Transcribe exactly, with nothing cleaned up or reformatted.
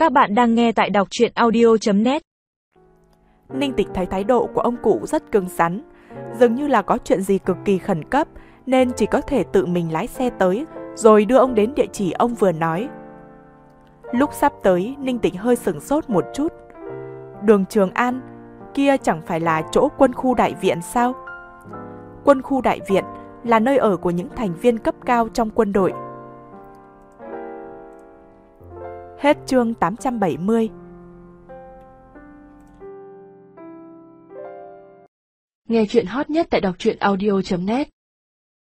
Các bạn đang nghe tại đọc truyện audio chấm net. Ninh Tịch thấy thái độ của ông cụ rất cứng rắn, dường như là có chuyện gì cực kỳ khẩn cấp nên chỉ có thể tự mình lái xe tới rồi đưa ông đến địa chỉ ông vừa nói. Lúc sắp tới, Ninh Tịch hơi sửng sốt một chút. Đường Trường An, kia chẳng phải là chỗ quân khu đại viện sao? Quân khu đại viện là nơi ở của những thành viên cấp cao trong quân đội. Hết chương tám trăm bảy mươi. Nghe chuyện hot nhất tại đọc truyện audio chấm net.